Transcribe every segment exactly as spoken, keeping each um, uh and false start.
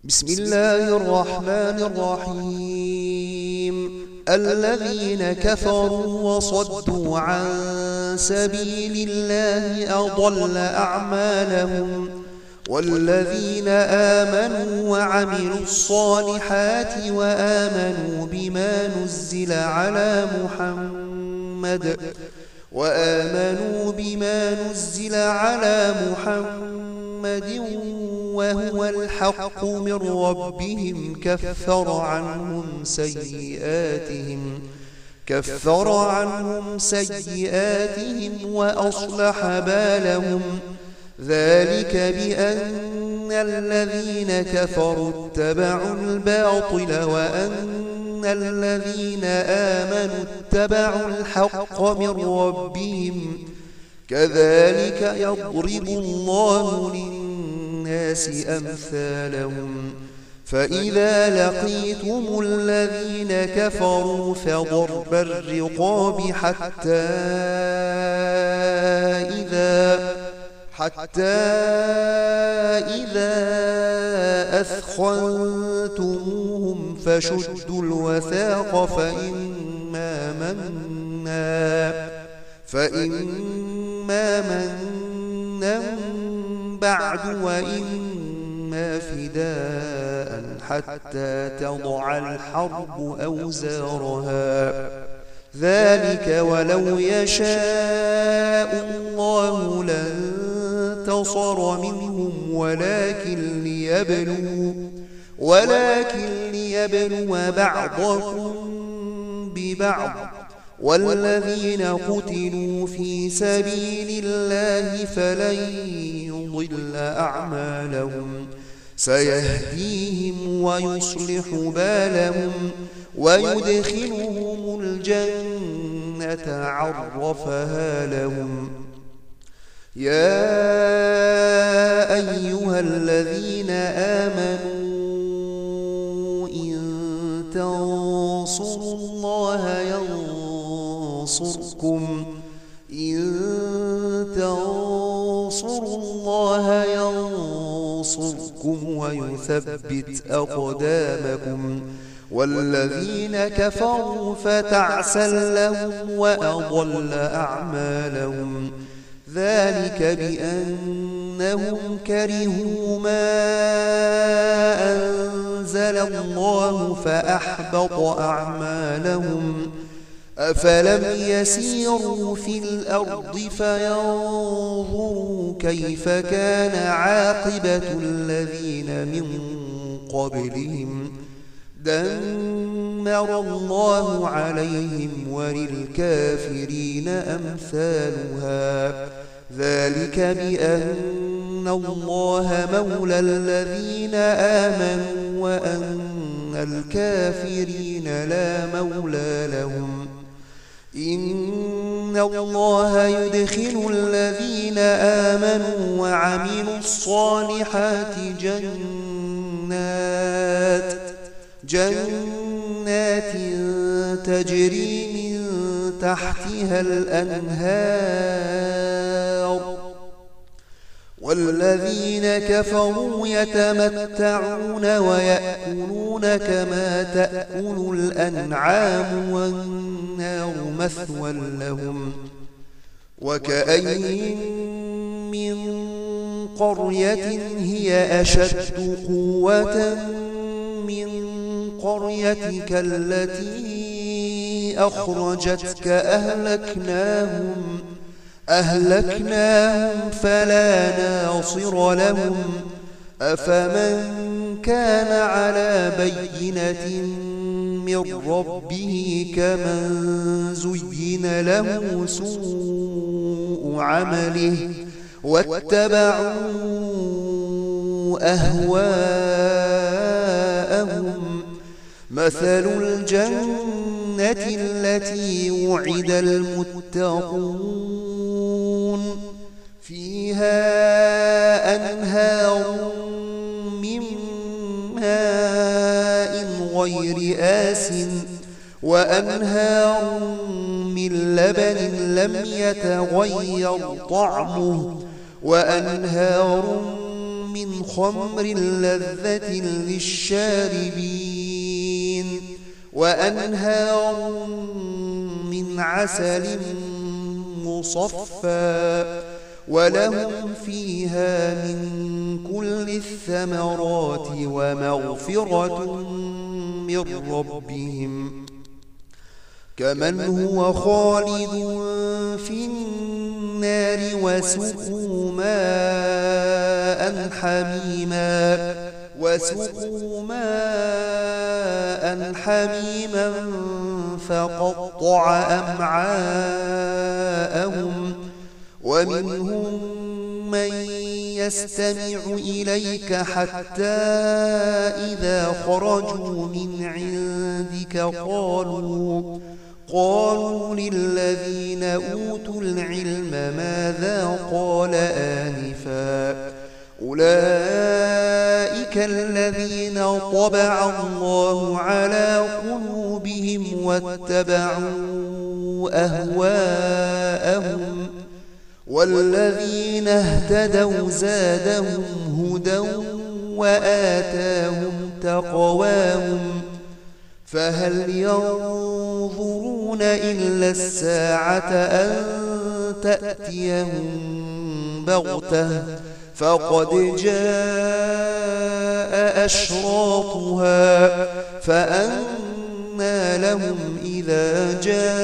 بسم الله الرحمن الرحيم. الذين كفروا وصدوا عن سبيل الله أضل أعمالهم، والذين آمنوا وعملوا الصالحات وآمنوا بما نزل على محمد وآمنوا بما نزل على محمد وهو الحق من ربهم كفر عنهم سيئاتهم كفر عنهم سيئاتهم وأصلح بالهم. ذلك بأن الذين كفروا اتبعوا الباطل وأن الذين آمنوا اتبعوا الحق من ربهم. كذلك يضرب الله للناس أمثالهم. فإذا لقيتم الذين كفروا فضرب الرقاب حتى إذا حتى إذا أثخنتموهم فشدوا الوثاق فإما منا فإما منا بعد وإما فداء حتى تضع الحرب أوزارها. ذلك ولو يشاء الله لانتصر منهم ولكن ليبلوا ولكن ليبلو بعضكم ببعض. والذين قتلوا في سبيل الله فلن يضل أعمالهم. سيهديهم ويصلح بالهم ويدخلهم الجنة عرفها لهم. يا أيها الذين آمنوا إن تنصروا الله ينصركم إن تنصروا الله ينصركم ويثبت أقدامكم. والذين كفروا فتعسا لهم وأضل أعمالهم. ذلك بأنهم كرهوا ما أنزل الله فأحبط أعمالهم. أفلم يسيروا في الأرض فينظروا كيف كان عاقبة الذين من قبلهم. دمر الله عليهم وللكافرين أمثالها. ذلك بأن الله مولى الذين آمنوا وأن الكافرين لا مولى لهم. إن الله يدخل الذين آمنوا وعملوا الصالحات جنات جنات تجري من تحتها الأنهار. والذين كفروا يتمتعون ويأكلون كما تأكل الأنعام والنار مثوى لهم. وكأين من قرية هي أشد قوة من قريتك التي أخرجتك أهلكناهم أهلكناهم فلا ناصر لهم. أفمن كان على بينة من ربه كمن زين له سوء عمله واتبعوا أهواءهم. مثل الجنة التي وعد المتقون فيها أنهار من ماء غير آسٍ وأنهار من لبن لم يتغير طعمه وأنهار من خمر لذة للشاربين وأنهار من عسل مصفى ولهم فيها من كل الثمرات ومغفرة من ربهم كمن هو خالد في النار وسقوا ماء حميما وسقوا ماء حميما فقطع أمعاءهم ومنهم من يستمع إليك حتى إذا خرجوا من عندك قالوا قالوا للذين أوتوا العلم ماذا قال آنفا أولئك الذين طبع الله على قلوبهم واتبعوا أهواءهم والذين اهتدوا زادهم هدى وآتاهم تقواهم فهل ينظرون إلا الساعة أن تأتيهم بغتة فقد جاء أشراطها فأنى لهم إذا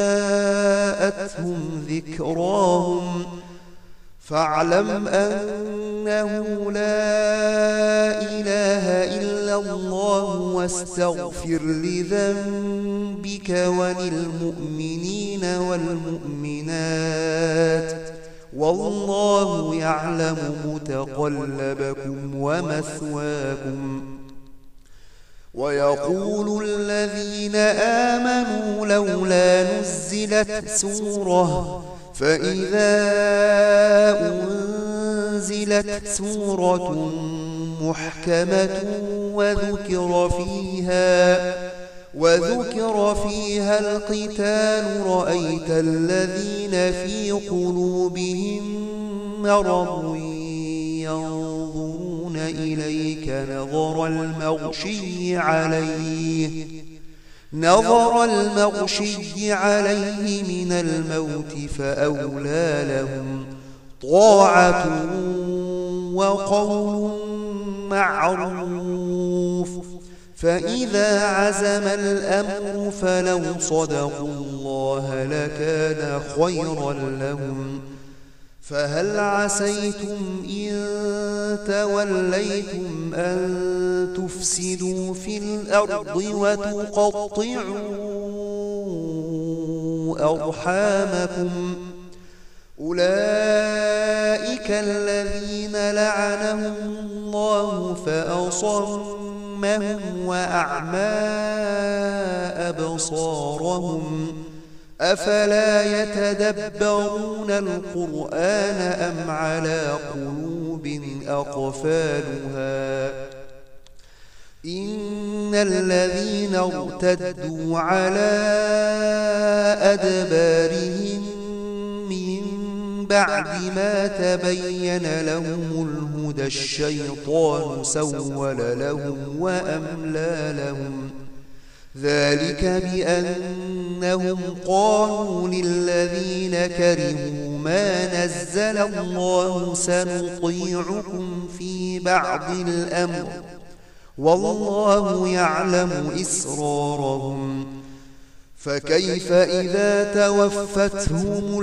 جاءتهم ذكراهم فاعلم أنه لا إله إلا الله واستغفر لذنبك وللمؤمنين والمؤمنات والله يعلم متقلبكم ومثواكم ويقول الذين آمنوا لولا نزلت سورة فإذا أنزلت سورة محكمة وذكر فيها وذكر فيها القتال رأيت الذين في قلوبهم مرض ينظرون إليك نظر المغشي عليه نظر المغشي عليه من الموت فأولى لهم طاعة وقول معروف فإذا عزم الأمر فلو صدقوا الله لكان خيرا لهم فهل عسيتم إن توليتم أن تفسدوا في الأرض وتقطعوا أرحامكم أولئك الذين لعنهم الله فأصمهم وأعمى أبصارهم أفلا يتدبرون القرآن أم على قلوب أقفالها إن الذين ارتدوا على أدبارهم من بعد ما تبين لهم الهدى الشيطان سول لهم وأملى لهم ذلك بأنهم قالوا للذين كرهوا ما نزل الله سنطيعكم في بعض الأمر والله يعلم إسرارهم فكيف إذا توفتهم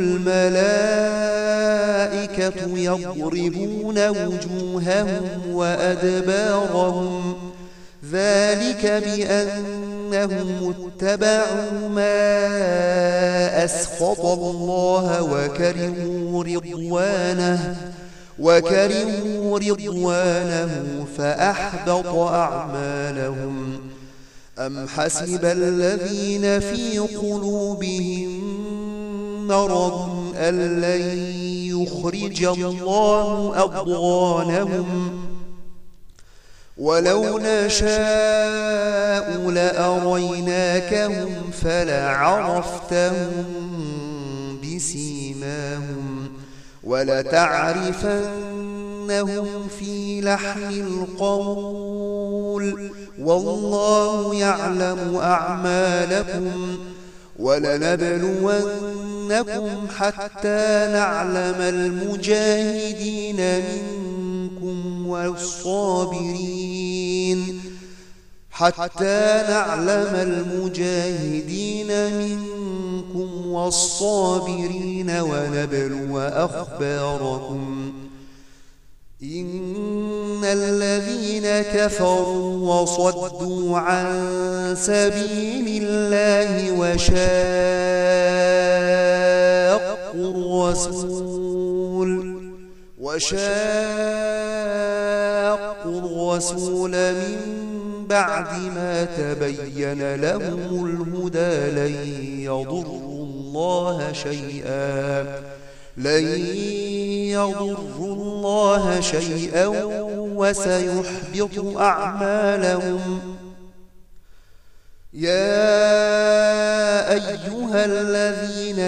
الملائكة يضربون وجوههم وأدبارهم ذلك بأنهم اتبعوا ما أسخط الله وكرهوا رضوانه وكرهوا رضوانه فأحبط أعمالهم أم حسب الذين في قلوبهم مرض أن لن يخرج الله أضغانهم ولو نشاء لأريناكهم فلعرفتهم بسيماهم ولتعرفنهم إنهم في لحن القول والله يعلم أعمالكم ولنبلونكم حتى نعلم المجاهدين منكم والصابرين حتى نعلم المجاهدين منكم والصابرين ونبلو أخباركم إن الذين كفروا وصدوا عن سبيل الله وشاقوا الرسول وشاقوا الرسول من بعد ما تبين لهم الهدى لن يضروا الله شيئا لن يضروا الله شيئا وسيحبط أعمالهم يا أيها الذين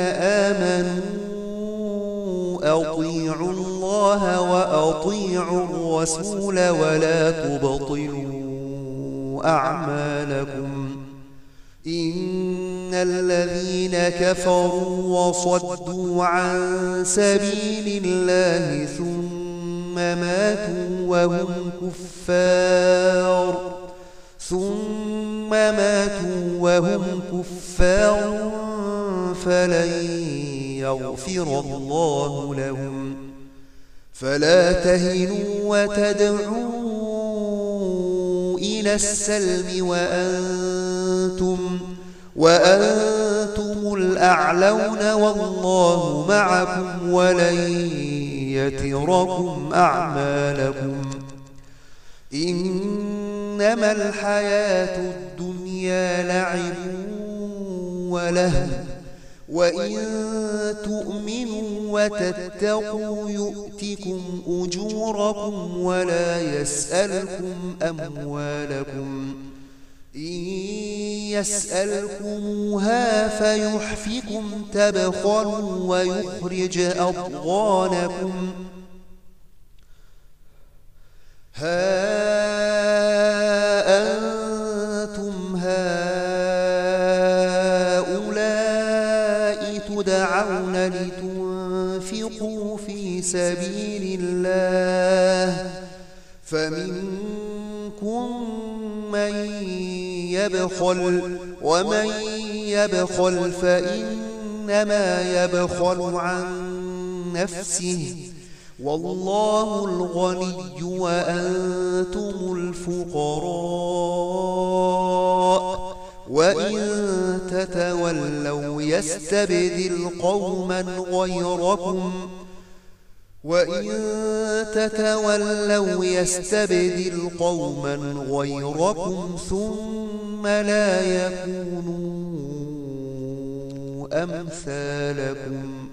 آمنوا أطيعوا الله وأطيعوا الرسول ولا تبطلوا أعمالكم إن الذين كفروا وصدوا عن سبيل الله ثم ماتوا وهم كفار ثم ماتوا وهم كفار فلن يغفر الله لهم فلا تهنوا وتدعوا إلى السلم وأنتم وأنتم الأعلون والله معكم ولن يتركم أعمالكم إنما الحياة الدنيا لعب ولهو وإن تؤمنوا وتتقوا يؤتكم أجوركم ولا يسألكم أموالكم إن يسألكموها فيحفكم تبخلوا ويخرج أضغانكم ها أنتم هؤلاء تدعون لتنفقوا في سبيل الله فمنكم من يبخل ومن يبخل فإنما يبخل عن نفسه والله الغني وأنتم الفقراء وإن تتولوا يستبدل قوما غيركم وإن تتولوا يستبدل قوما غيركم ثم لا يكونوا أمثالكم